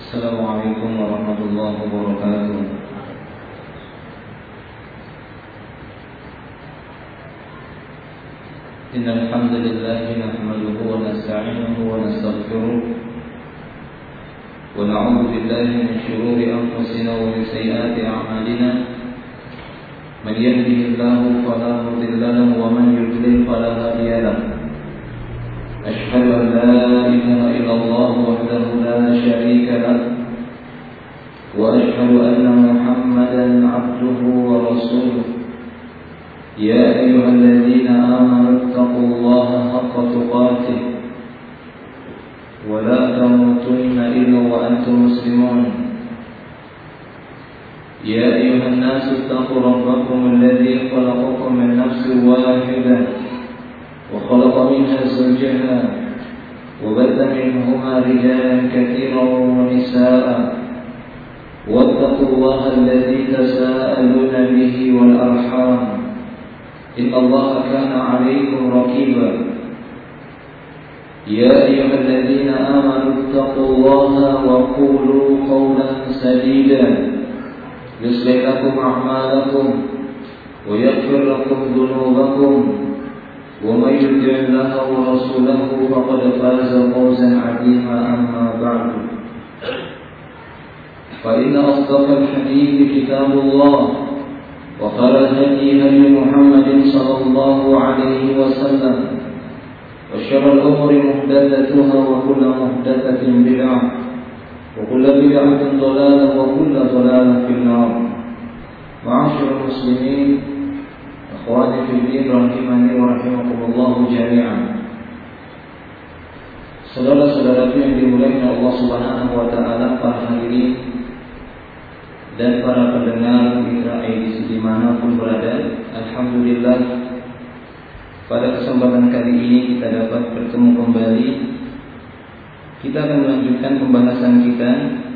Assalamualaikum warahmatullahi wabarakatuh. Innal hamdalillah nahmaduhu wa nasta'inuhu wa nastaghfiruh wa na'udzu billahi min shururi anfusina wa min sayyiati a'malina. Man yahdihillahu fala mudilla lahu wa man yudlil fala hadiya lahu. أشهد أن لا إله إلا الله وحده لا شريك له وأشهد أن محمدا عبده ورسوله يا أيها الذين آمنوا اتقوا الله حق تقاته ولا تموتن إلا وأنتم مسلمون يا أيها الناس اتقوا ربكم الذي خلقكم من نفس واحدة وخلق منها زوجها وبث منهما رجالا كثيرا ونساء واتقوا الله الذي تساءلون به والأرحام إن الله كان عليكم رقيبا يا أيها الذين آمنوا اتقوا الله وقولوا قولا سديدا يصلح لكم أعمالكم ويغفر لكم ذنوبكم ومن يطع الله ورسوله فقد فاز فوزا عظيما أما بعد فإن أصدق الحديث كتاب الله وخير الهدي هدي محمد صلى الله عليه وسلم وشر الأمور محدثاتها وكل محدثة بدعة وكل بدعة ضلالة وكل ضلالة في النار. معاشر المسلمين Akhwani fiddin rahimani wa rahimakumullahu jami'an. Saudara-saudaraku yang dimuliakan Allah Subhanahu wa taala, para hadirin dan para pendengar Mitra Aidis dimanapun berada, alhamdulillah pada kesempatan kali ini kita dapat bertemu kembali. Kita akan melanjutkan pembahasan kita,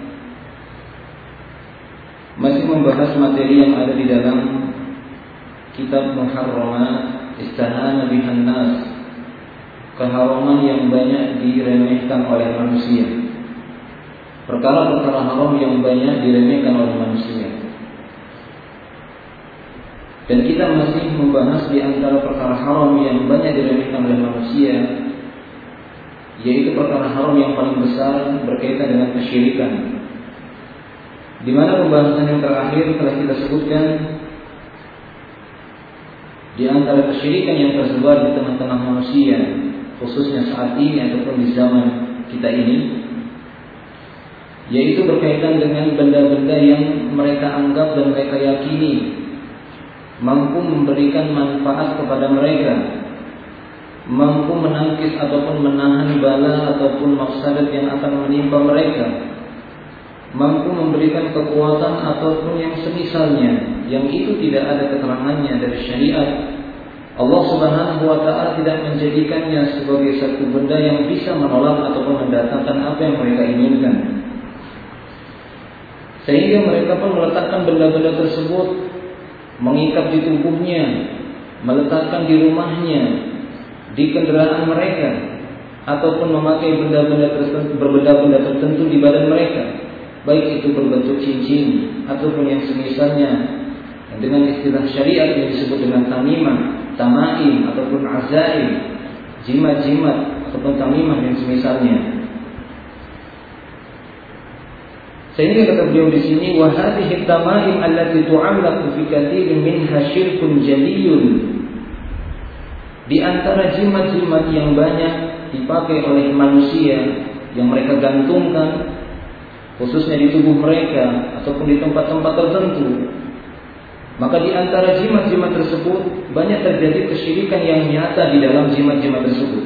masih membahas materi yang ada di dalam Kitab Muharramat Istahana bihan nas, keharaman yang banyak diremehkan oleh manusia, perkara-perkara haram yang banyak diremehkan oleh manusia. Dan kita masih membahas di antara perkara haram yang banyak diremehkan oleh manusia, yaitu perkara haram yang paling besar berkaitan dengan kesyirikan, di mana pembahasan yang terakhir telah kita sebutkan di antara kesyirikan yang tersebar di tengah-tengah manusia, khususnya saat ini ataupun di zaman kita ini, yaitu berkaitan dengan benda-benda yang mereka anggap dan mereka yakini mampu memberikan manfaat kepada mereka, mampu menangkis ataupun menahan bala ataupun mafsadat yang akan menimpa mereka, mampu memberikan kekuatan ataupun yang semisalnya, yang itu tidak ada keterangannya dari syariat. Allah Subhanahu wa taala tidak menjadikannya sebagai satu benda yang bisa menolak ataupun mendatangkan apa yang mereka inginkan. Sehingga mereka pun meletakkan benda-benda tersebut, mengikat di tubuhnya, meletakkan di rumahnya, di kendaraan mereka, ataupun memakai benda-benda tertentu di badan mereka, baik itu berbentuk cincin ataupun yang semisalnya, dengan istilah syariat yang disebut dengan tamimah, tamaim ataupun azaim, jimat-jimat ataupun tamimah yang semisalnya. Sehingga kata beliau di sini, wa hadhihi tamaim allati tu'allaqu fi katsirin minha syirkun jaliyun. Di antara jimat-jimat yang banyak dipakai oleh manusia, yang mereka gantungkan khususnya di tubuh mereka ataupun di tempat-tempat tertentu, maka di antara jimat-jimat tersebut banyak terjadi kesyirikan yang nyata di dalam jimat-jimat tersebut.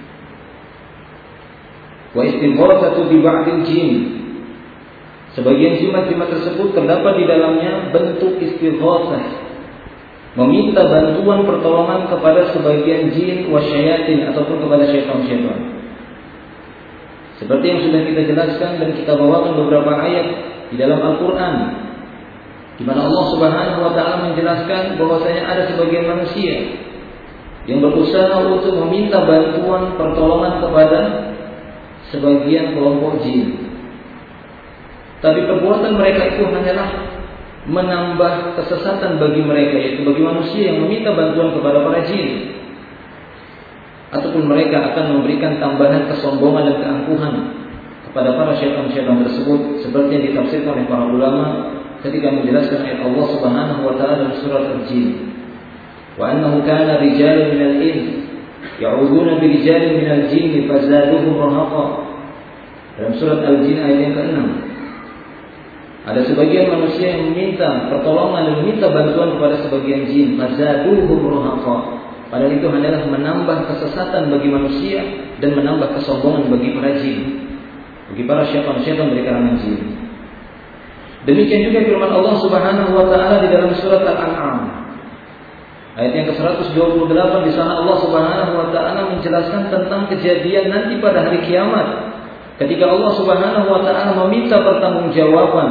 Wa istighatsatu bi ba'dil jin. Sebagian jimat-jimat tersebut terdapat di dalamnya bentuk istighatsah, meminta bantuan pertolongan kepada sebagian jin wasyayatin ataupun kepada syaitan-syaitan. Seperti yang sudah kita jelaskan dan kita bawakan beberapa ayat di dalam Al-Quran, di mana Allah Subhanahu wa taala menjelaskan bahwasanya ada sebagian manusia yang berusaha untuk meminta bantuan pertolongan kepada sebagian kelompok jin. Tapi perbuatan mereka itu hanyalah menambah kesesatan bagi mereka, yaitu bagi manusia yang meminta bantuan kepada para jin. Ataupun mereka akan memberikan tambahan kesombongan dan keangkuhan kepada para syaitan-syaitan tersebut, seperti yang ditafsirkan oleh para ulama ketika menjelaskan ayat Allah Subhanahu wa taala dalam surat Al-Jin. Wa annahu kana rijalun minal ins ya'uduna bi rijalin minal jinni fazaduhum rahaqa. Dalam surat Al-Jin ayat yang ke-6. Ada sebagian manusia yang meminta pertolongan dan meminta bantuan kepada sebagian jin, fazaduhum rahaqa. Padahal itu hanyalah menambah kesesatan bagi manusia dan menambah kesombongan bagi para jin, bagi para syaitan-syaitan dari kalangan jin. Demikian juga firman Allah Subhanahu wa taala di dalam surat Al-An'am ayat yang ke-128. Di sana Allah Subhanahu wa taala menjelaskan tentang kejadian nanti pada hari kiamat, ketika Allah Subhanahu wa taala meminta pertanggungjawaban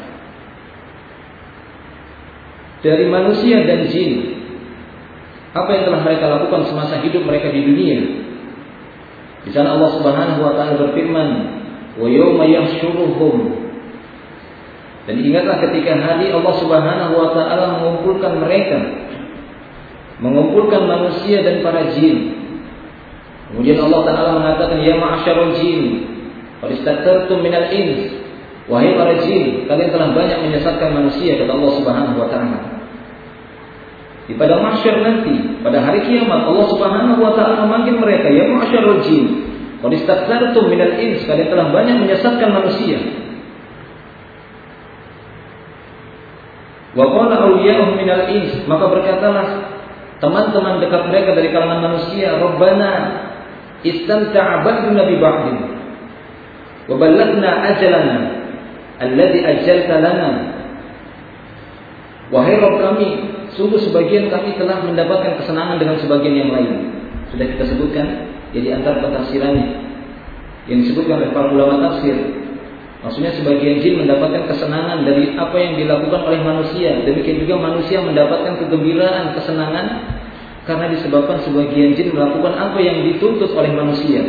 dari manusia dan jin, apa yang telah mereka lakukan semasa hidup mereka di dunia. Di sana Allah Subhanahu wa taala berfirman, "Wa yauma yahsyuruhum." Dan ingatlah ketika hari Allah Subhanahu wa taala mengumpulkan mereka, mengumpulkan manusia dan para jin. Kemudian Allah taala mengatakan, "Ya ma'syarul jin, qad istakthartum minal ins." Wahai para jin, kalian telah banyak menyesatkan manusia, kata Allah Subhanahu wa taala. Di pada mahsyar nanti, pada hari kiamat, Allah Subhanahu wa taala memanggil mereka, "Ya ma'syarul jin, qad istakthartum minal ins." Kalian telah banyak menyesatkan manusia. Wa qala awliya'uhum minal ins, maka berkatalah teman-teman dekat mereka dari kalangan manusia, "Rabbana istamta'a ba'duna bi ba'din wa ballagna ajalana alladhi ajjalta lana." Wahai Rabb kami, sungguh sebagian kami telah mendapatkan kesenangan dengan sebagian yang lain. Sudah kita sebutkan, jadi antara pentafsirannya yang disebutkan oleh para ulama tafsir. Maksudnya sebagian jin mendapatkan kesenangan dari apa yang dilakukan oleh manusia. Demikian juga manusia mendapatkan kegembiraan, kesenangan karena disebabkan sebagian jin melakukan apa yang dituntut oleh manusia.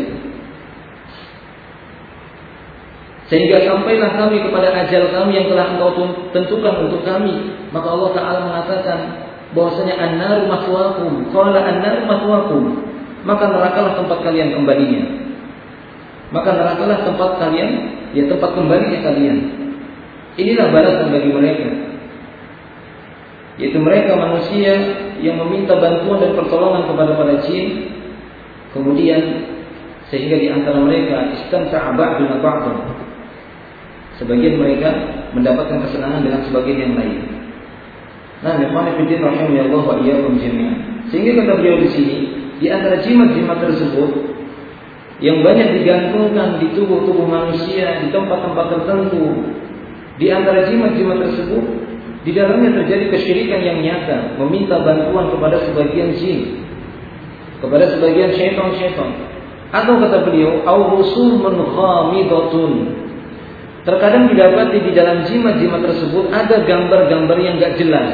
Sehingga sampailah kami kepada ajal kami yang telah Engkau tentukan untuk kami. Maka Allah Ta'ala mengatakan bahwasanya an-naru maswaakum, qala an-naru maswaakum, maka nerakalah tempat kalian kembalinya. Maka nerakalah tempat kalian, ya tempat kembalinya kalian. Inilah balasan bagi mereka, yaitu mereka manusia yang meminta bantuan dan pertolongan kepada para jin. Kemudian sehingga di antara mereka istamta'a ba'duna ba'dan, sebagian mereka mendapatkan kesenangan dengan sebagian yang lain. Nah, ikhwanifiddin rahimahullah wa iyyakum jami'an. Sehingga kata beliau di sini, di antara jimat-jimat tersebut yang banyak digantungkan di tubuh-tubuh manusia di tempat-tempat tertentu, di antara jimat-jimat tersebut di dalamnya terjadi kesyirikan yang nyata, meminta bantuan kepada sebagian jin, kepada sebagian syaitan-syaitan. Atau kata beliau, au rusumun khamidatun. Terkadang didapati di dalam jimat-jimat tersebut ada gambar-gambar yang enggak jelas.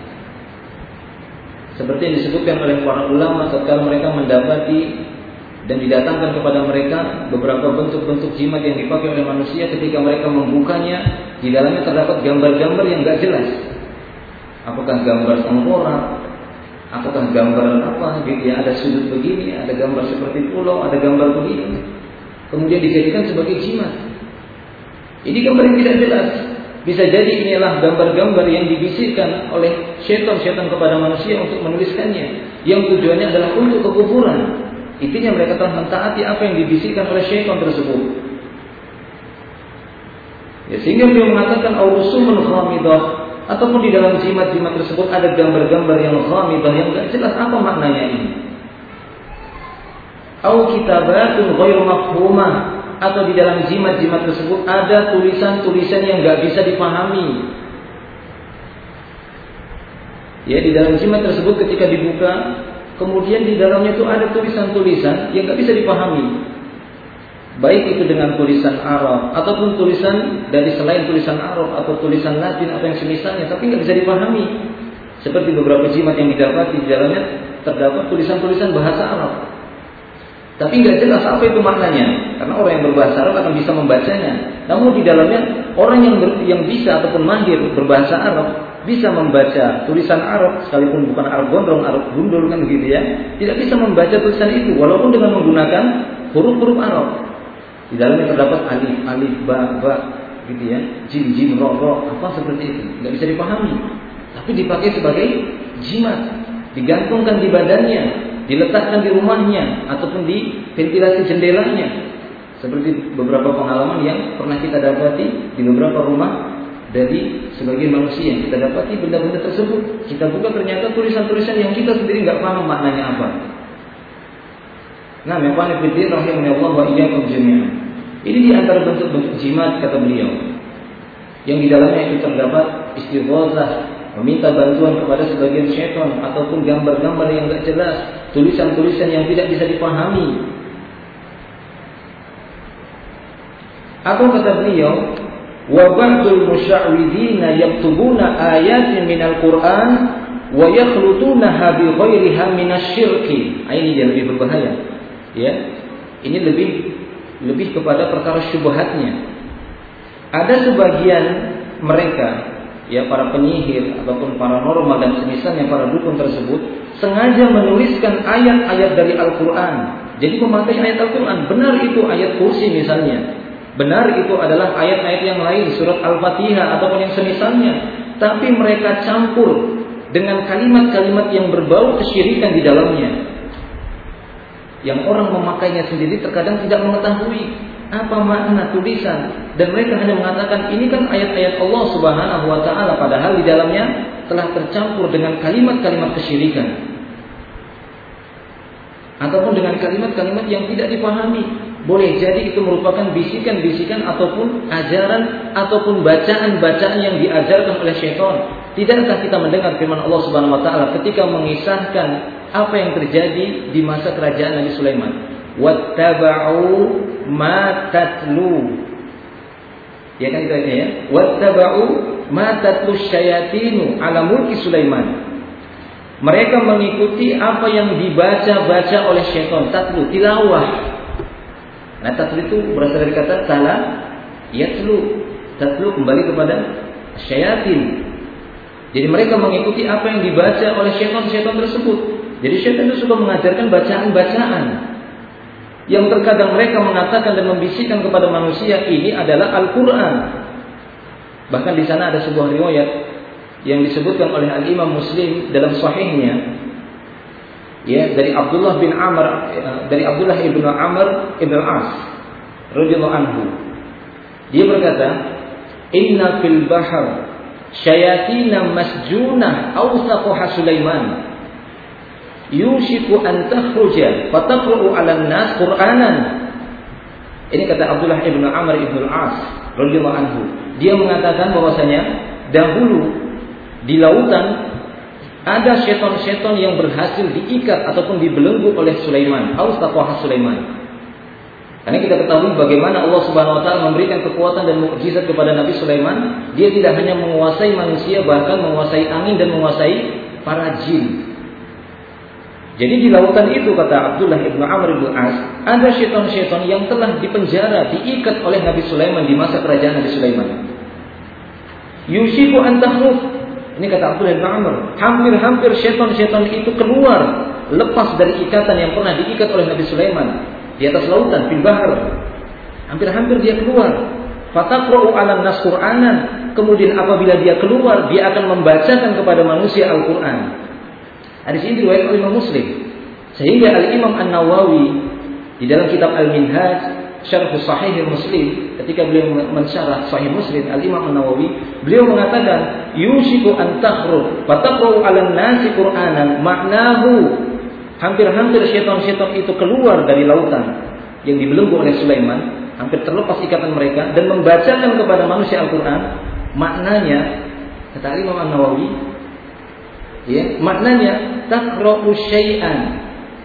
Seperti yang disebutkan oleh para ulama ketika mereka mendapati dan didatangkan kepada mereka beberapa bentuk-bentuk jimat yang dipakai oleh manusia. Ketika mereka membukanya, di dalamnya terdapat gambar-gambar yang enggak jelas. Apakah gambar tengkorak? Apakah gambar apa? Gitu ya, ada sudut begini, ada gambar seperti pulau, ada gambar begini. Kemudian dijadikan sebagai jimat. Ini gambar yang tidak jelas. Bisa jadi inilah gambar-gambar yang dibisikkan oleh syaitan-syaitan kepada manusia untuk menuliskannya, yang tujuannya adalah untuk kekufuran. Intinya mereka telah mentaati apa yang dibisikkan oleh syaitan tersebut. Ya, sehingga beliau mengatakan aurusumun khamidah, ataupun di dalam jimat-jimat tersebut ada gambar-gambar yang khamidah yang tidak jelas apa maknanya ini. Au kitabatun ghairu mafhumah, atau di dalam jimat-jimat tersebut ada tulisan-tulisan yang nggak bisa dipahami. Ya, di dalam jimat tersebut ketika dibuka, kemudian di dalamnya itu ada tulisan-tulisan yang nggak bisa dipahami. Baik itu dengan tulisan Arab ataupun tulisan dari selain tulisan Arab atau tulisan Latin atau yang semisalnya, tapi nggak bisa dipahami. Seperti beberapa jimat yang didapati di dalamnya terdapat tulisan-tulisan bahasa Arab, tapi nggak jelas apa itu maknanya, karena orang yang berbahasa Arab akan bisa membacanya. Namun di dalamnya orang yang bisa ataupun mahir berbahasa Arab, bisa membaca tulisan Arab sekalipun bukan Arab gondrong, Arab gundul kan begitu ya, tidak bisa membaca tulisan itu walaupun dengan menggunakan huruf-huruf Arab. Di dalamnya terdapat alif, alif, ba, ba, gitu ya, jim, jim, ro, ro, apa seperti itu, nggak bisa dipahami. Tapi dipakai sebagai jimat, digantungkan di badannya, diletakkan di rumahnya ataupun di ventilasi jendelanya. Seperti beberapa pengalaman yang pernah kita dapati di beberapa rumah dari sebagian manusia, kita dapati benda-benda tersebut. Kita buka ternyata tulisan-tulisan yang kita sendiri nggak paham maknanya apa. Nah, mefani fiddin rahimahullah wa iyyakum jami'an. Ini di antara bentuk-bentuk jimat kata beliau. Yang di dalamnya itu terdapat istighosah, meminta bantuan kepada sebagian syaitan ataupun gambar-gambar yang enggak jelas, tulisan-tulisan yang tidak bisa dipahami. Atau kata beliau, wa ba'dul musya'widina yaktubuna ayatin minal Qur'an wa yakhlutunaha bi ghairiha minasyirki. Ini dia lebih berbahaya. Ya, ini lebih kepada perkara syubhatnya. Ada sebagian mereka, ya para penyihir ataupun paranormal dan semisalnya para dukun tersebut sengaja menuliskan ayat-ayat dari Al-Quran. Jadi memakai ayat Al-Quran, benar itu ayat kursi misalnya, benar itu adalah ayat-ayat yang lain, surat Al-Fatihah ataupun yang semisalnya, tapi mereka campur dengan kalimat-kalimat yang berbau kesyirikan di dalamnya. Yang orang memakainya sendiri terkadang tidak mengetahui apa makna tulisan, dan mereka hanya mengatakan ini kan ayat-ayat Allah Subhanahu wa taala, padahal di dalamnya telah tercampur dengan kalimat-kalimat kesyirikan ataupun dengan kalimat-kalimat yang tidak dipahami. Boleh jadi itu merupakan bisikan-bisikan ataupun ajaran ataupun bacaan-bacaan yang diajarkan oleh syaitan. Tidakkah kita mendengar firman Allah Subhanahu wa taala ketika mengisahkan apa yang terjadi di masa kerajaan Nabi Sulaiman? Wattaba'u ma tatlu. Ya kan itu ayatnya ya. Wattaba'u ma tatlu syayatinu ala mulki Sulaiman. Mereka mengikuti apa yang dibaca-baca oleh syaitan. Tatlu, tilawah. Nah, tatlu itu berasal dari kata tala yatlu. Tatlu kembali kepada syayatin. Jadi mereka mengikuti apa yang dibaca oleh syaitan-syaitan tersebut. Jadi syaitan itu suka mengajarkan bacaan-bacaan yang terkadang mereka mengatakan dan membisikkan kepada manusia ini adalah Al-Quran. Bahkan di sana ada sebuah riwayat yang disebutkan oleh Al-Imam Muslim dalam sahihnya, ya, dari Abdullah bin Amr, dari Abdullah ibn Amr ibn As radhiyallahu anhu. Dia berkata, "Inna fil bahr syayatina masjunah awsaqaha Sulaiman. Yushiku an takhruja fataqra'u 'alan nas Qur'anan." Ini kata Abdullah ibn Amr ibn As radhiyallahu anhu. Dia mengatakan bahwasanya dahulu di lautan ada syaitan-syaitan yang berhasil diikat ataupun dibelenggu oleh Sulaiman, Awsaqaha Sulaiman. Karena kita ketahui bagaimana Allah Subhanahu wa taala memberikan kekuatan dan mukjizat kepada Nabi Sulaiman. Dia tidak hanya menguasai manusia, bahkan menguasai angin dan menguasai para jin. Jadi di lautan itu, kata Abdullah ibn Amr ibn As, ada syaitan-syaitan yang telah dipenjara, diikat oleh Nabi Sulaiman di masa kerajaan Nabi Sulaiman. Yushiku an takhruj. Ini kata Abdullah ibn Amr, hampir-hampir syaitan-syaitan itu keluar, lepas dari ikatan yang pernah diikat oleh Nabi Sulaiman di atas lautan, fil bahr. Hampir-hampir dia keluar. Fataqra'u 'alan nas Qur'anan. Kemudian apabila dia keluar, dia akan membacakan kepada manusia Al-Qur'an. Hadis ini diriwayatkan oleh Imam Muslim. Sehingga Al-Imam An-Nawawi di dalam kitab Al-Minhaj Syarh Sahih Muslim, ketika beliau mensyarah Sahih Muslim, Al-Imam An-Nawawi, beliau mengatakan, "Yushiku an takhruj fataqra'u 'alan nasi Qur'anan." Maknahu, hampir-hampir syaitan-syaitan itu keluar dari lautan yang dibelenggu oleh Sulaiman, hampir terlepas ikatan mereka, dan membacakan kepada manusia Al-Qur'an. Maknanya, kata Imam An-Nawawi, ya, maknanya taqra'u syai'an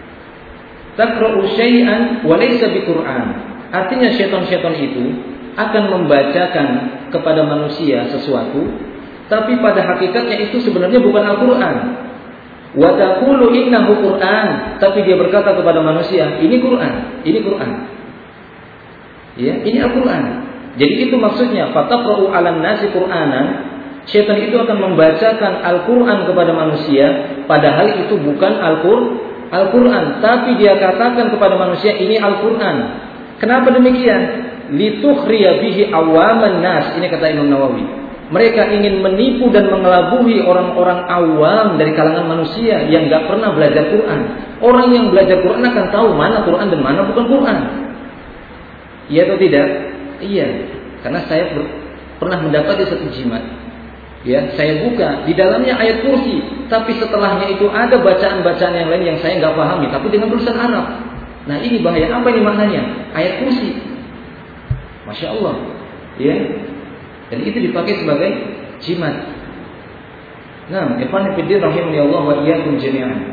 wa laysa biqur'an. Artinya syaitan-syaitan itu akan membacakan kepada manusia sesuatu, tapi pada hakikatnya itu sebenarnya bukan Al-Qur'an. Wa taqulu innahu Qur'an, tapi dia berkata kepada manusia, ini Qur'an, ini Qur'an. Ya, ini Al-Qur'an. Jadi itu maksudnya, fataqra'u 'alan nasi Qur'anan. Syaitan itu akan membacakan Al-Quran kepada manusia, padahal itu bukan Al-Quran, tapi dia katakan kepada manusia ini Al-Quran. Kenapa demikian? Litukhriya bihi awaman nas. Ini kata Imam Nawawi. Mereka ingin menipu dan mengelabui orang-orang awam dari kalangan manusia yang gak pernah belajar Quran. Orang yang belajar Quran akan tahu mana Quran dan mana bukan Quran. Iya atau tidak? Iya. Karena saya pernah mendapati satu jimat. Ya, saya buka di dalamnya ayat kursi, tapi setelahnya itu ada bacaan-bacaan yang lain yang saya nggak pahami, tapi dengan tulisan Arab. Nah ini bahaya. Apa ini maknanya? Ayat kursi. Masya Allah. Ya. Dan itu dipakai sebagai jimat. Nah, ikhwan fillah rahimani Allah wa iyyakum jami'an.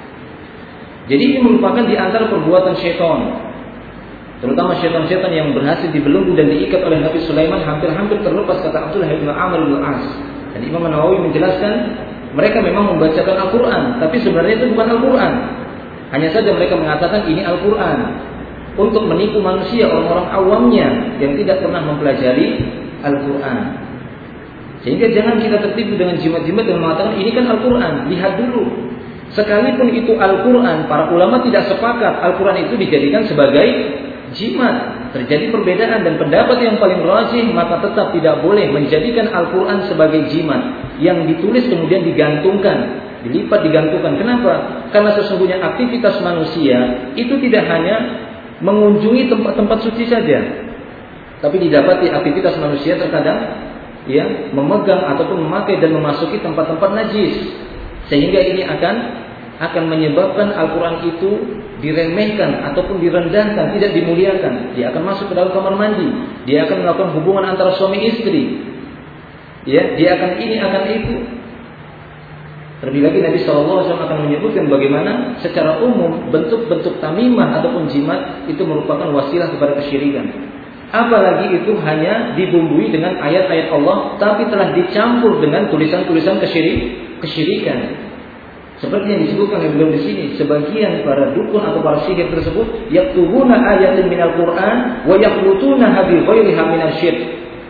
Jadi ini merupakan di antara perbuatan syaitan, terutama syaitan-syaitan yang berhasil dibelenggu dan diikat oleh Nabi Sulaiman, hampir-hampir terlepas, kata Abdullah bin Amr bin As. Dan Imam Nawawi menjelaskan mereka memang membacakan Al-Quran, tapi sebenarnya itu bukan Al-Quran. Hanya saja mereka mengatakan ini Al-Quran untuk menipu manusia, orang-orang awamnya yang tidak pernah mempelajari Al-Quran. Sehingga jangan kita tertipu dengan jimat-jimat yang mengatakan ini kan Al-Quran. Lihat dulu, sekalipun itu Al-Quran, para ulama tidak sepakat Al-Quran itu dijadikan sebagai jimat. Terjadi perbedaan, dan pendapat yang paling rajih, maka tetap tidak boleh menjadikan Al-Quran sebagai jimat yang ditulis kemudian digantungkan, dilipat digantungkan. Kenapa? Karena sesungguhnya aktivitas manusia itu tidak hanya mengunjungi tempat-tempat suci saja, tapi didapati aktivitas manusia terkadang ya memegang ataupun memakai dan memasuki tempat-tempat najis, sehingga ini akan menyebabkan Al-Quran itu diremehkan ataupun direndahkan, tidak dimuliakan. Dia akan masuk ke dalam kamar mandi, dia akan melakukan hubungan antara suami istri, ya, dia akan ini, akan itu. Terlebih lagi Nabi SAW akan menyebutkan bagaimana secara umum bentuk-bentuk tamimah ataupun jimat itu merupakan wasilah kepada kesyirikan. Apalagi itu hanya dibumbui dengan ayat-ayat Allah, tapi telah dicampur dengan tulisan-tulisan kesyirikan. Seperti yang disebutkan oleh beliau di sini, sebagian para dukun atau para sihir tersebut yaktubuna ayatin minal Quran wa yakhlutunaha bi ghairiha minal syirk.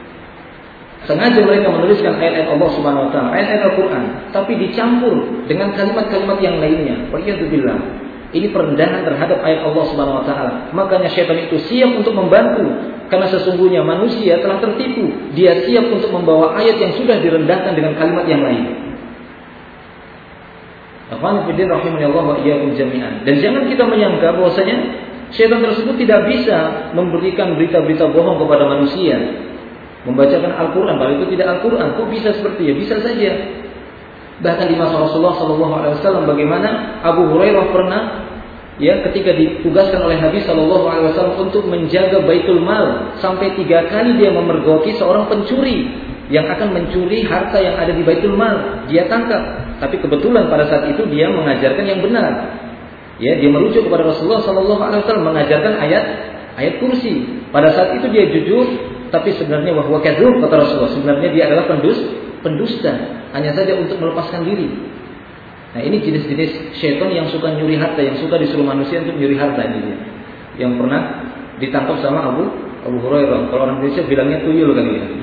Sengaja mereka menuliskan ayat-ayat Allah Subhanahu wa taala, ayat-ayat Al-Quran, tapi dicampur dengan kalimat-kalimat yang lainnya. Waliyadzubillah. Ini perendahan terhadap ayat Allah Subhanahu wa taala. Makanya syaitan itu siap untuk membantu, karena sesungguhnya manusia telah tertipu. Dia siap untuk membawa ayat yang sudah direndahkan dengan kalimat yang lain. Dan jangan kita menyangka bahwasanya syaitan tersebut tidak bisa memberikan berita-berita bohong kepada manusia, membacakan Al-Quran, kalau itu tidak Al-Quran. Kok bisa seperti ya? Bisa saja. Bahkan di masa Rasulullah SAW, bagaimana Abu Hurairah pernah, ya, ketika ditugaskan oleh Nabi SAW untuk menjaga Baitul Mal, sampai 3 kali dia memergoki seorang pencuri yang akan mencuri harta yang ada di Baitul Mal. Dia tangkap. Tapi kebetulan pada saat itu dia mengajarkan yang benar. Ya, dia merujuk kepada Rasulullah SAW mengajarkan ayat kursi. Pada saat itu dia jujur, tapi sebenarnya wahwa kadzdzub, kata Rasulullah. Sebenarnya dia adalah pendusta, hanya saja untuk melepaskan diri. Nah, ini jenis-jenis syaitan yang suka nyuri harta, yang suka disuruh manusia untuk nyuri harta ini dia. Yang pernah ditangkap sama Abu Hurairah. Kalau orang Indonesia bilangnya tuyul kali ya.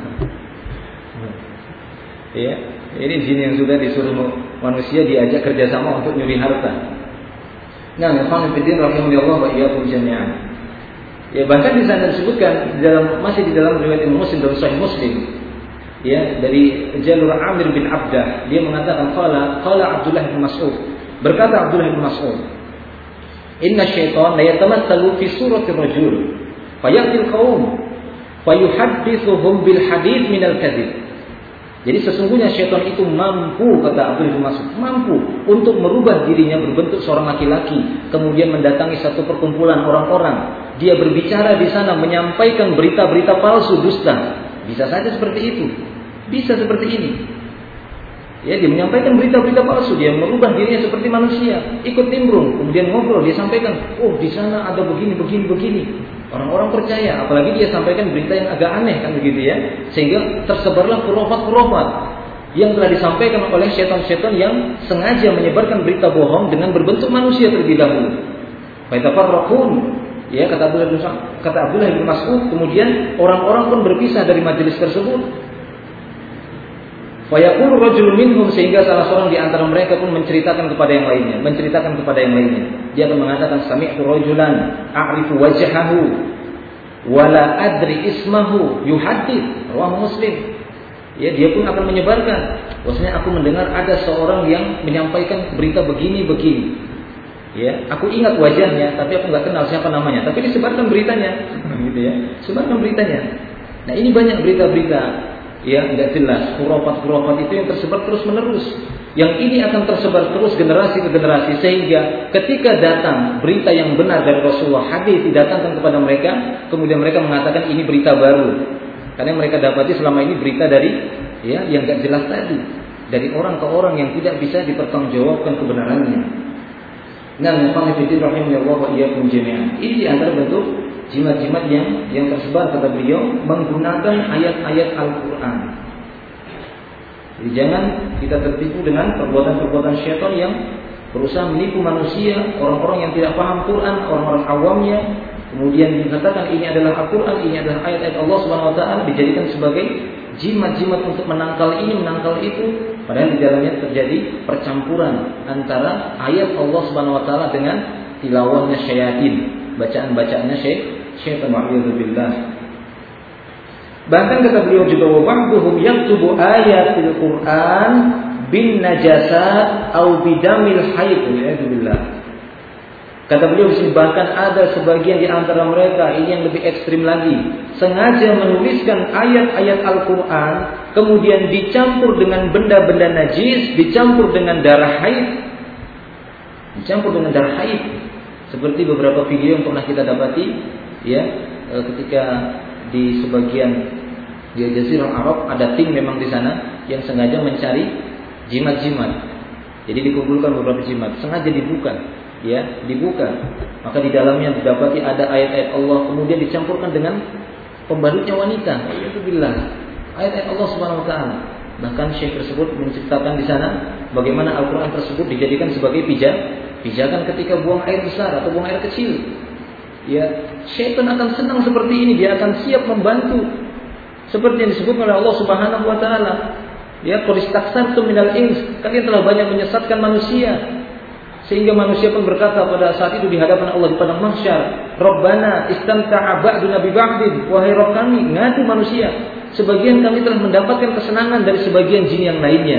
Ya, ini jin yang sudah disuruh manusia diajak kerjasama untuk nyuri harta. Nah, ikhwan fillah rahimahullah wa iyyakum jami'an. Ya, bahkan di sana disebutkan masih di dalam riwayat Imam Muslim dan Sahih Muslim, ya, dari jalur Amir bin Abdah, dia mengatakan qala Abdullah bin Mas'ud, berkata Abdullah bin Mas'ud, inna syaitan la yatamatsalu fi surati rajul fayatil qaum fayuhaddithuhum bil hadits minal kadzib. Jadi sesungguhnya syaitan itu mampu, kata Abdullah bin Mas'ud, mampu untuk merubah dirinya berbentuk seorang laki-laki, kemudian mendatangi satu perkumpulan orang-orang. Dia berbicara di sana, menyampaikan berita-berita palsu, dusta. Bisa saja seperti itu. Bisa seperti ini. Ya, dia menyampaikan berita-berita palsu, dia merubah dirinya seperti manusia, ikut nimbrung, kemudian ngobrol, dia sampaikan, oh di sana ada begini. Orang-orang percaya, apalagi dia sampaikan berita yang agak aneh kan begitu ya, sehingga tersebarlah khurafat-khurafat yang telah disampaikan oleh syaitan-syaitan yang sengaja menyebarkan berita bohong dengan berbentuk manusia terlebih dahulu. Faitafarraqun, ya kata Abdullah bin Mas'ud, kemudian orang-orang pun berpisah dari majelis tersebut. Fayaqulu rajulun minhum, sehingga salah seorang di antara mereka pun menceritakan kepada yang lainnya. Dia akan mengatakan, sami'tu rajulan a'rifu wajhahu wa la adri ismahu yuhaddits, rawahu Muslim. Ya, dia pun akan menyebarkan, bahwasanya aku mendengar ada seorang yang menyampaikan berita begini. Ya, aku ingat wajahnya, tapi aku nggak kenal siapa namanya. Tapi disebarkan beritanya, gitu ya. Sebarkan beritanya. Nah, ini banyak berita-berita, ya, nggak jelas, khurafat itu yang tersebar terus menerus. Yang ini akan tersebar terus generasi ke generasi, sehingga ketika datang berita yang benar dari Rasulullah, hadis didatangkan kepada mereka, kemudian mereka mengatakan ini berita baru. Karena mereka dapati selama ini berita dari, ya, yang nggak jelas tadi, dari orang ke orang yang tidak bisa dipertanggungjawabkan kebenarannya. Nah, ini di antara bentuk jimat-jimat yang tersebar, kata beliau, menggunakan ayat-ayat Al-Quran. Jadi jangan kita tertipu dengan perbuatan-perbuatan syaitan yang berusaha menipu manusia, orang-orang yang tidak paham Quran, orang-orang awamnya. Kemudian dikatakan ini adalah Al-Quran, ini adalah ayat-ayat Allah Subhanahu Wa Taala, dijadikan sebagai jimat-jimat untuk menangkal ini, menangkal itu. Padahal di dalamnya terjadi percampuran antara ayat Allah Subhanahu Wa Taala dengan tilawahnya syayatin, bacaan-bacaannya syaitan. Wa'iyadzubillah. Bahkan kata beliau juga, wa ba'duhum yaktubu ayatil Quran bin najasat au bidamil haid. Wa'iyadzubillah. Kata beliau di sini, bahkan ada sebagian di antara mereka, ini yang lebih ekstrim lagi, sengaja menuliskan ayat-ayat Al-Quran, kemudian dicampur dengan benda-benda najis, dicampur dengan darah haid, seperti beberapa video yang pernah kita dapati, ya, ketika di sebagian di Jazirah Arab ada tim memang di sana yang sengaja mencari jimat-jimat. Jadi dikumpulkan beberapa jimat, sengaja dibuka. Ya, dibuka, maka di dalamnya didapati ada ayat-ayat Allah, kemudian dicampurkan dengan pembalutnya wanita. Alhamdulillah, ayat-ayat Allah Subhanahu Wa Taala. Bahkan syekh tersebut menceritakan di sana bagaimana Al-Quran tersebut dijadikan sebagai pijakan ketika buang air besar atau buang air kecil. Ya, syaitan akan senang seperti ini, dia akan siap membantu. Seperti yang disebut oleh Allah Subhanahu Wa Taala. Ya, qad istaksartum minal ins, kalian telah banyak menyesatkan manusia. Sehingga manusia pun berkata pada saat itu di hadapan Allah di padang mahsyar, Rabbana istamta'a ba'duna bi ba'din, wahai Rabb kami, ngadu manusia, sebagian kami telah mendapatkan kesenangan dari sebagian jin yang lainnya.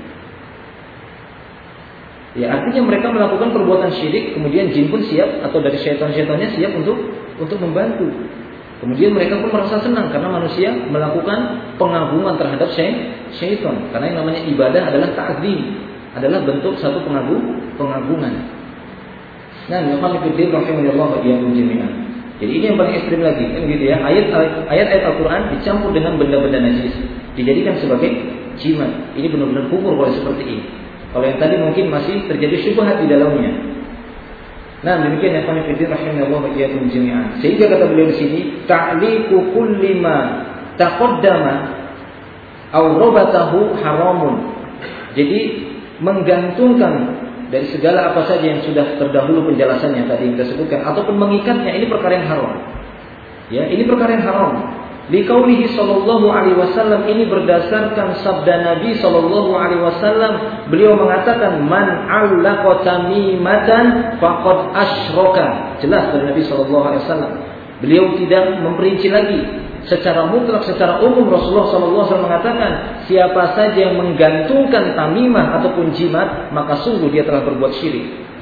Ya, artinya mereka melakukan perbuatan syirik, kemudian jin pun siap, atau dari syaitan-syaitannya siap untuk membantu. Kemudian mereka pun merasa senang karena manusia melakukan pengagungan terhadap syaitan. Karena yang namanya ibadah adalah ta'zim, adalah bentuk satu pengagungan. Nah, alhamdulillah rahimahullah ba'iyyakum jami'an. Jadi ini yang paling ekstrim lagi, kan gitu ya. Ayat-ayat Al-Quran dicampur dengan benda-benda najis, dijadikan sebagai jimat. Ini benar-benar kufur kalau seperti ini. Kalau yang tadi mungkin masih terjadi syubhat di dalamnya. Nah, demikian ya alhamdulillah rahimahullah ba'iyyakum jami'an. Sehingga kata beliau di sini, ta'liqu kulli ma taqaddama aw rabatahu haramun. Jadi menggantungkan dari segala apa saja yang sudah terdahulu penjelasannya tadi yang kita sebutkan, ataupun mengikatnya, ini perkara yang haram. Ya, ini perkara yang haram. Liqaulihi sallallahu alaihi wasallam, ini berdasarkan sabda Nabi sallallahu alaihi wasallam. Beliau mengatakan, man 'allaqa tamimatan faqad asyraka. Jelas dari Nabi sallallahu alaihi wasallam. Beliau tidak memperinci lagi. Secara mutlak, secara umum Rasulullah SAW mengatakan, siapa saja yang menggantungkan tamimah ataupun jimat, maka sungguh dia telah berbuat syirik.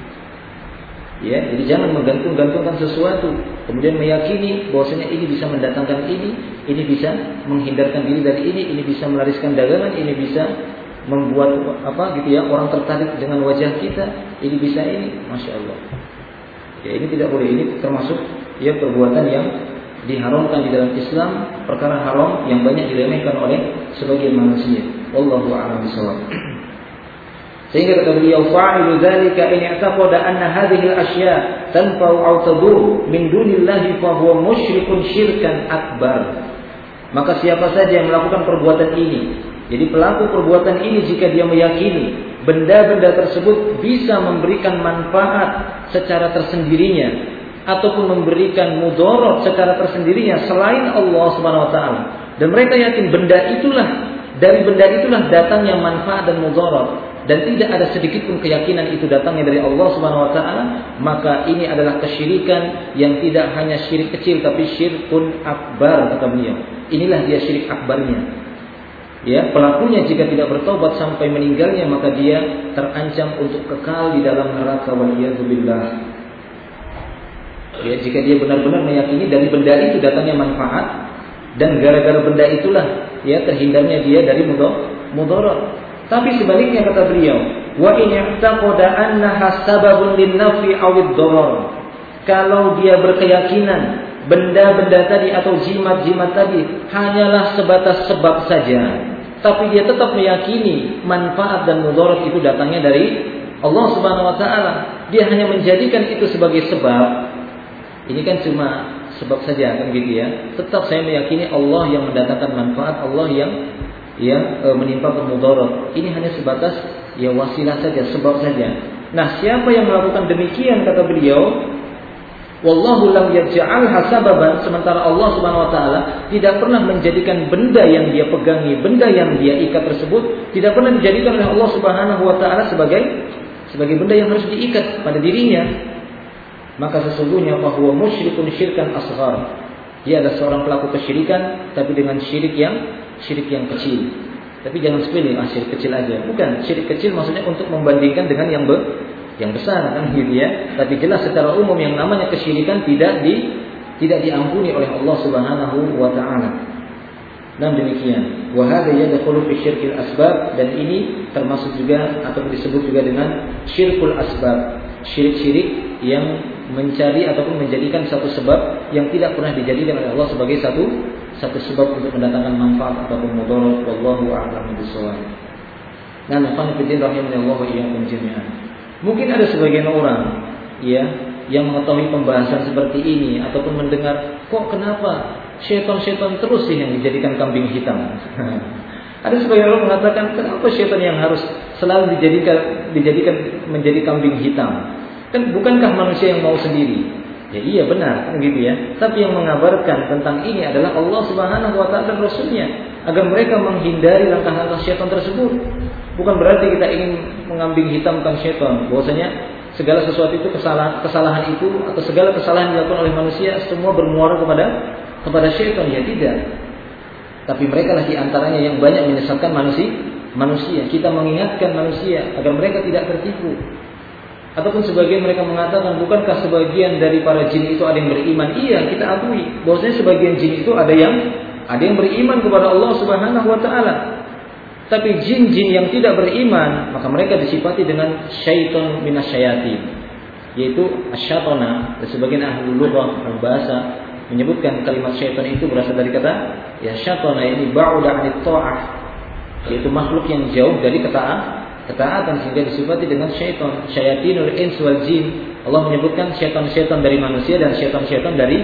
Ya, jadi jangan menggantungkan sesuatu, kemudian meyakini bahwasanya ini bisa mendatangkan ini bisa menghindarkan diri dari ini bisa melariskan dagangan, ini bisa membuat orang tertarik dengan wajah kita, ini bisa ini, masya Allah. Ya, ini tidak boleh, ini termasuk ya perbuatan yang diharamkan di dalam Islam, perkara haram yang banyak diremehkan oleh sebagian manusia. Wallahu a'lam bishawab. Sehingga kata beliau, fa'ilu dzalika in i'taqada anna hadhihi al-ashya' tanfa'u aw tadur min dunillahi fa huwa musyrikun syirkan akbar. Maka siapa saja yang melakukan perbuatan ini, jadi pelaku perbuatan ini, jika dia meyakini benda-benda tersebut bisa memberikan manfaat secara tersendirinya, ataupun memberikan mudarat secara tersendirinya selain Allah Subhanahu wa taala. Dan mereka yakin dari benda itulah datangnya manfaat dan mudarat, dan tidak ada sedikit pun keyakinan itu datangnya dari Allah Subhanahu wa taala, maka ini adalah kesyirikan yang tidak hanya syirik kecil tapi syirkun akbar, kata beliau. Inilah dia syirik akbarnya. Ya, pelakunya jika tidak bertobat sampai meninggalnya, maka dia terancam untuk kekal di dalam neraka, waliyadzubillah. Ya, jika dia benar-benar meyakini dari benda itu datangnya manfaat, dan gara-gara benda itulah ya terhindarnya dia dari mudarat. Tapi sebaliknya, kata beliau, wa in i'taqada annaha sababun lin-naf'i aw ad-darar. Kalau dia berkeyakinan benda-benda tadi atau jimat-jimat tadi hanyalah sebatas sebab saja, tapi dia tetap meyakini manfaat dan mudarat itu datangnya dari Allah Subhanahu wa taala, dia hanya menjadikan itu sebagai sebab. Ini kan cuma sebab saja, kan gitu ya. Tetap saya meyakini Allah yang mendatangkan manfaat, Allah yang menimpakan mudarat. Ini hanya sebatas ya wasilah saja, sebab saja. Nah, siapa yang melakukan demikian, kata beliau, wallahu lam yaj'alha sababan, sementara Allah Subhanahu wa taala tidak pernah menjadikan benda yang dia pegangi, benda yang dia ikat tersebut tidak pernah dijadikan oleh Allah Subhanahu wa taala sebagai benda yang harus diikat pada dirinya. Maka sesungguhnya bahwa musyrikun syirkan asghar, dia adalah seorang pelaku kesyirikan tapi dengan syirik yang kecil. Tapi jangan sepele, syirik kecil aja. Bukan, syirik kecil maksudnya untuk membandingkan dengan yang besar, kan gitu ya. Tapi jelas secara umum yang namanya kesyirikan tidak diampuni oleh Allah Subhanahu wa taala. Dan demikian, wa hadza yadkhulu fi syirkil asbab, dan ini termasuk juga atau disebut juga dengan syirkul asbab, syirik-syirik yang mencari ataupun menjadikan satu sebab yang tidak pernah dijadikan oleh Allah sebagai satu sebab untuk mendatangkan manfaat ataupun mudarat. Wallahu a'lam bishawab. Nah, qanifiddin rahimahullah wa iyyakum jami'an. Mungkin ada sebagian orang ya yang mengetahui pembahasan seperti ini ataupun mendengar, kok kenapa syaitan terus sih yang dijadikan kambing hitam? Ada sebagian orang mengatakan, kenapa syaitan yang harus selalu dijadikan menjadi kambing hitam? Kan bukankah manusia yang mau sendiri? Ya iya benar, kan gitu ya. Tapi yang mengabarkan tentang ini adalah Allah Subhanahu wa taala dan Rasulnya, agar mereka menghindari langkah-langkah syaitan tersebut. Bukan berarti kita ingin mengambing hitamkan syaitan, bahwasanya segala sesuatu itu kesalahan itu atau segala kesalahan dilakukan oleh manusia semua bermuara kepada syaitan. Ya tidak. Tapi mereka lah di antaranya yang banyak menyesatkan manusia. Kita mengingatkan manusia agar mereka tidak tertipu. Ataupun sebagian mereka mengatakan, bukankah sebagian dari para jin itu ada yang beriman? Iya, kita akui bahwasanya sebagian jin itu ada yang beriman kepada Allah Subhanahu wa taala. Tapi jin-jin yang tidak beriman, maka mereka disifati dengan syaitan minasyayatin, yaitu asyaitana. Dan sebagian ahli lughah dan bahasa menyebutkan kalimat syaitan itu berasal dari kata ya syaitana, ini ba'uda 'anit ta'ah, yaitu makhluk yang jauh dari ketaatan sehingga disifati dengan syaitan. Syayatinul ins wal jin. Allah menyebutkan syaitan-syaitan dari manusia dan syaitan-syaitan dari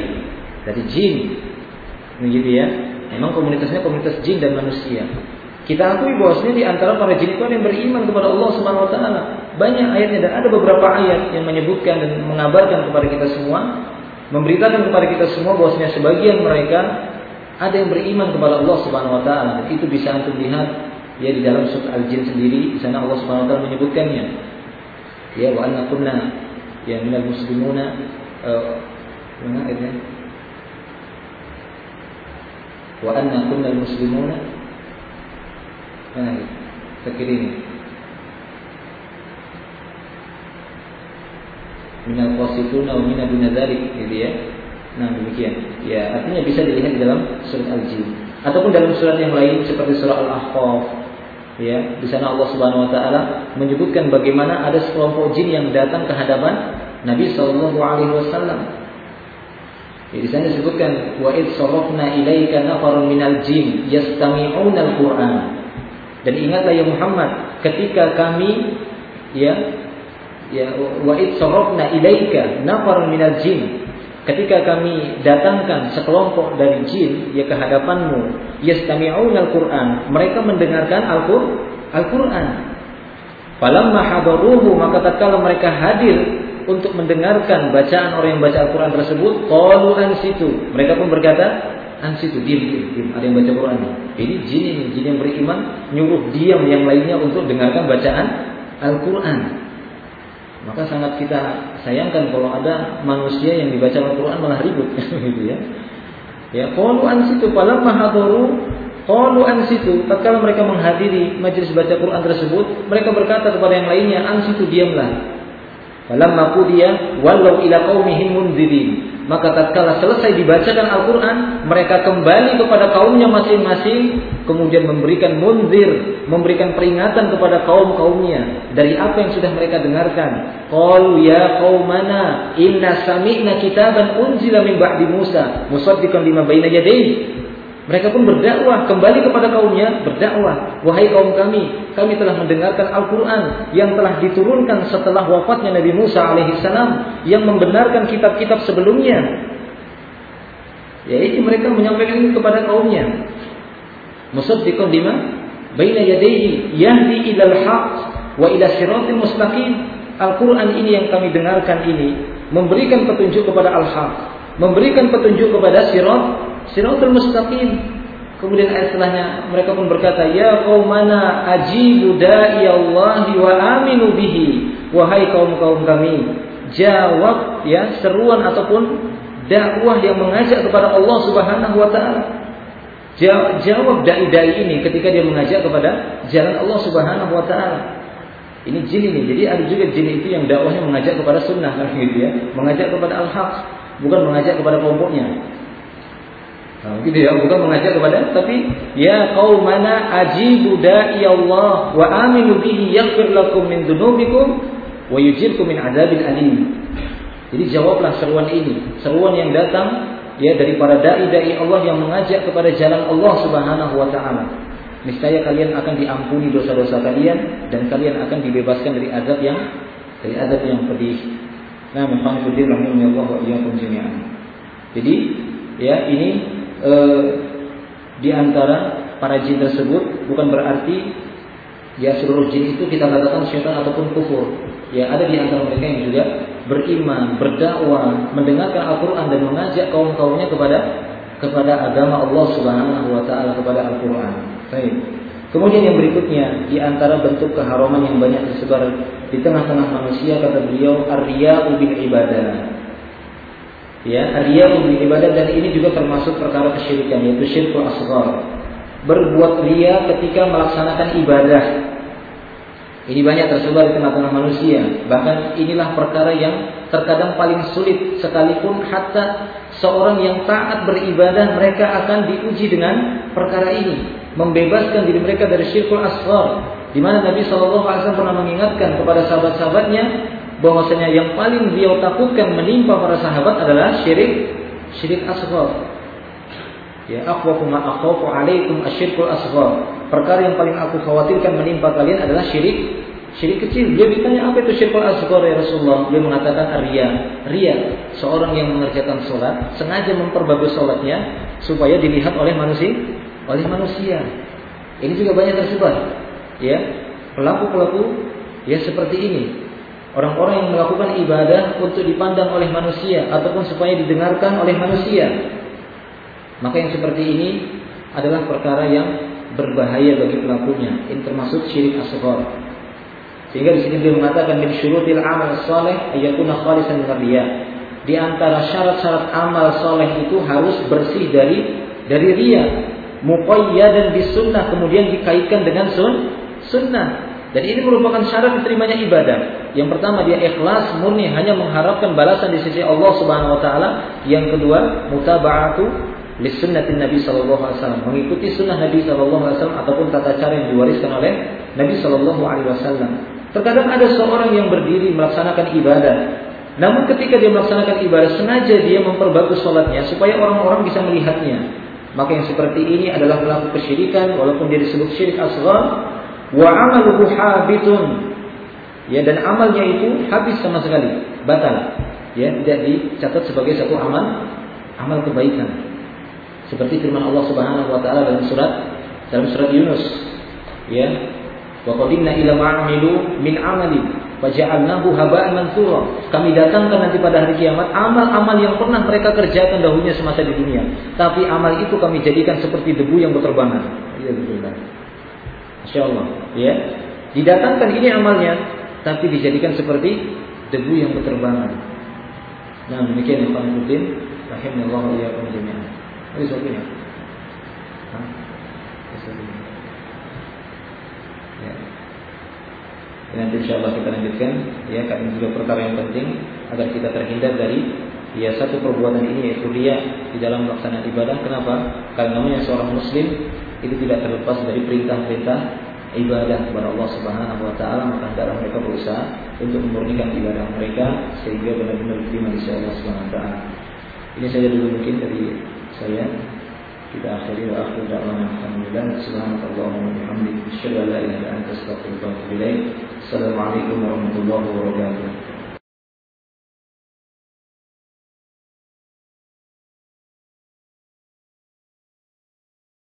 jin. Begitu ya. Memang komunitasnya komunitas jin dan manusia. Kita akui bahwasanya di antara para jin itu ada yang beriman kepada Allah Subhanahu wa taala. Banyak ayatnya, dan ada beberapa ayat yang menyebutkan dan mengabarkan kepada kita semua, memberitakan kepada kita semua bahwasanya sebagian mereka ada yang beriman kepada Allah Subhanahu wa taala. Dan itu bisa antum lihat ya di dalam surat Al-Jin sendiri. Di sana Allah Subhanahu wa taala menyebutkannya. Ya, wa anna kunna ya minal muslimuna mana ayatnya? Wa anna kunna muslimuna. Mana? Fakir ini. Minal qasituna wa minal dunadzalik, gitu ya. Nah, demikian. Ya, artinya bisa dilihat di dalam surat Al-Jin ataupun dalam surat yang lain seperti surah Al-Ahqaf. Ya, di sana Allah Subhanahu wa taala menyebutkan bagaimana ada sekelompok jin yang datang ke hadapan Nabi sallallahu alaihi wasallam. Ya, di sana disebutkan wa id sarafna ilaika nafarun minal jin yastami'una al-Qur'an. Dan ingatlah ya Muhammad, ketika kami wa id sarafna ilaika nafarun minal jin, ketika kami datangkan sekelompok dari jin ya ke hadapanmu, yastami'una al-Qur'an, mereka mendengarkan Al-Qur'an. Falamma hadaruhu, maka tatkala mereka hadir untuk mendengarkan bacaan orang yang baca Al-Quran tersebut, qalu ansitu. Mereka pun berkata, ansitu, diam. Ada yang baca Quran. Ini jin yang beriman nyuruh diam yang lainnya untuk dengarkan bacaan Al-Quran. Maka sangat kita sayangkan kalau ada manusia yang dibaca Al-Quran malah ribut, gitu ya. Ya, qalu ansitu falamma hadaru qalu ansitu. Tatkala mereka menghadiri majelis baca Quran tersebut, mereka berkata kepada yang lainnya, ansitu, diamlah. Falamma qudiya wallau ila qaumihim mundzirin. Maka tatkala selesai dibacakan Al-Quran, mereka kembali kepada kaumnya masing-masing, kemudian memberikan munzir, memberikan peringatan kepada kaum-kaumnya dari apa yang sudah mereka dengarkan. Qalu ya qaumana inna sami'na kitaban unzila min ba'di Musa musaddiqan lima baina yadayhi. Mereka pun berdakwah kembali kepada kaumnya, berdakwah, wahai kaum kami telah mendengarkan Al-Quran yang telah diturunkan setelah wafatnya Nabi Musa alaihissalam, yang membenarkan kitab-kitab sebelumnya. Yaitu mereka menyampaikan ini kepada kaumnya. Musaddiqan lima baina yadayhi yahdi ilal haqq wa ila siratil mustaqim. Al-Quran ini yang kami dengarkan ini memberikan petunjuk kepada al-haq, memberikan petunjuk kepada siratul mustaqim. Kemudian ayat setelahnya mereka pun berkata, ya qaumana ajibu da'i Allahi wa aminu bihi. Wahai kaum-kaum kami, jawab ya seruan ataupun dakwah yang mengajak kepada Allah Subhanahu wa taala. Jawab dai-dai ini ketika dia mengajak kepada jalan Allah Subhanahu wa taala. Ini jin ini. Jadi ada juga jin itu yang dakwahnya mengajak kepada sunnah, gitu ya, mengajak kepada al-haq, bukan mengajak kepada kelompoknya. Nah, gitu ya, bukan mengajak kepada, tapi ya qaumana ajibu da'i Allah wa aminu bihi yaghfir lakum min dzunubikum wa yujirkum min adzabil alim. Jadi jawablah seruan ini, seruan yang datang ya dari para dai-dai Allah yang mengajak kepada jalan Allah Subhanahu wa taala. Niscaya kalian akan diampuni dosa-dosa kalian dan kalian akan dibebaskan dari azab yang pedih. Nah, alhamdulillah wa iyyakum jami'an. Jadi ya ini di antara para jin tersebut bukan berarti ya seluruh jin itu kita katakan syaitan ataupun kufur. Ya ada di antara mereka yang juga beriman, berdakwah, mendengarkan Al-Quran dan mengajak kaum-kaumnya kepada agama Allah Subhanahu wa taala, kepada Al-Quran. Baik. Kemudian yang berikutnya di antara bentuk keharaman yang banyak tersebar di tengah-tengah manusia, kata beliau, ar-riya'u bil ibadah. Ya, ar-riya'u bil ibadah, dan ini juga termasuk perkara kesyirikan, yaitu syirkul asghar. Berbuat riya ketika melaksanakan ibadah. Ini banyak tersebar di tengah-tengah manusia. Bahkan inilah perkara yang terkadang paling sulit, sekalipun hatta seorang yang taat beribadah mereka akan diuji dengan perkara ini, membebaskan diri mereka dari syirkul asghar. Di mana Nabi SAW pernah mengingatkan kepada sahabat-sahabatnya bahwasanya yang paling beliau takutkan menimpa para sahabat adalah syirik asghar. Ya, akhwafu ma akhafu alaikum asyirkul asghar. Perkara yang paling aku khawatirkan menimpa kalian adalah syirik kecil. Dia ditanya, apa itu syirkul asghar ya Rasulullah? Dia mengatakan riya. Seorang yang mengerjakan salat sengaja memperbagus salatnya supaya dilihat oleh manusia. Ini juga banyak tersebar. Ya, pelaku-pelaku ya seperti ini. Orang-orang yang melakukan ibadah untuk dipandang oleh manusia ataupun supaya didengarkan oleh manusia. Maka yang seperti ini adalah perkara yang berbahaya bagi pelakunya. Ini termasuk syirik asghar. Sehingga di sini dia mengatakan min syurutil amal saleh ayakuna khalisan min riya. Di antara syarat-syarat amal saleh itu harus bersih dari riya. Muqayyadan bis sunnah, kemudian dikaitkan dengan sunnah. Dan ini merupakan syarat diterimanya ibadah. Yang pertama, dia ikhlas, murni, hanya mengharapkan balasan di sisi Allah Subhanahu wa taala. Yang kedua, mutaba'atu lis sunnatin Nabi sallallahu alaihi wasallam, mengikuti sunnah Nabi sallallahu alaihi wasallam ataupun tata cara yang diwariskan oleh Nabi sallallahu alaihi wasallam. Terkadang ada seorang yang berdiri melaksanakan ibadah, namun ketika dia melaksanakan ibadah sengaja dia memperbagus salatnya supaya orang-orang bisa melihatnya. Maka yang seperti ini adalah pelaku kesyirikan, walaupun dia disebut syirik asghar. Wa amaluhu habitun. Ya, dan amalnya itu habis sama sekali, batal. Ya, tidak dicatat sebagai satu amal kebaikan. Seperti firman Allah Subhanahu wa taala dalam surat Yunus. Ya. Wa qadimna ila ma'amilu min amali Faja'alnahu haba'an mansura. Kami datangkan nanti pada hari kiamat amal-amal yang pernah mereka kerjakan dahulunya semasa di dunia. Tapi amal itu kami jadikan seperti debu yang berterbangan. Ya betul. Masya Allah. Ya. Didatangkan ini amalnya, tapi dijadikan seperti debu yang berterbangan. Nah, demikian yang paling penting. Rahimallahu wa iyyakum jami'an. Ini soalnya. Ya. Nanti insyaallah kita lanjutkan ya, karena juga perkara yang penting agar kita terhindar dari ya satu perbuatan ini, yaitu riya di dalam pelaksanaan ibadah. Kenapa? Karena namanya seorang muslim itu tidak terlepas dari perintah-perintah ibadah kepada Allah Subhanahu wa taala, maka hendaklah mereka berusaha untuk memurnikan ibadah mereka sehingga benar-benar diterima di sisi Allah Subhanahu wa taala. Ini saja dulu mungkin dari saya. Kita akhiri wa akhiru da'wana alhamdulillah subhanakallahumma wa bihamdika asyhadu an la ilaha illa anta astaghfiruka wa atubu ilaik. Assalamualaikum warahmatullahi wabarakatuh.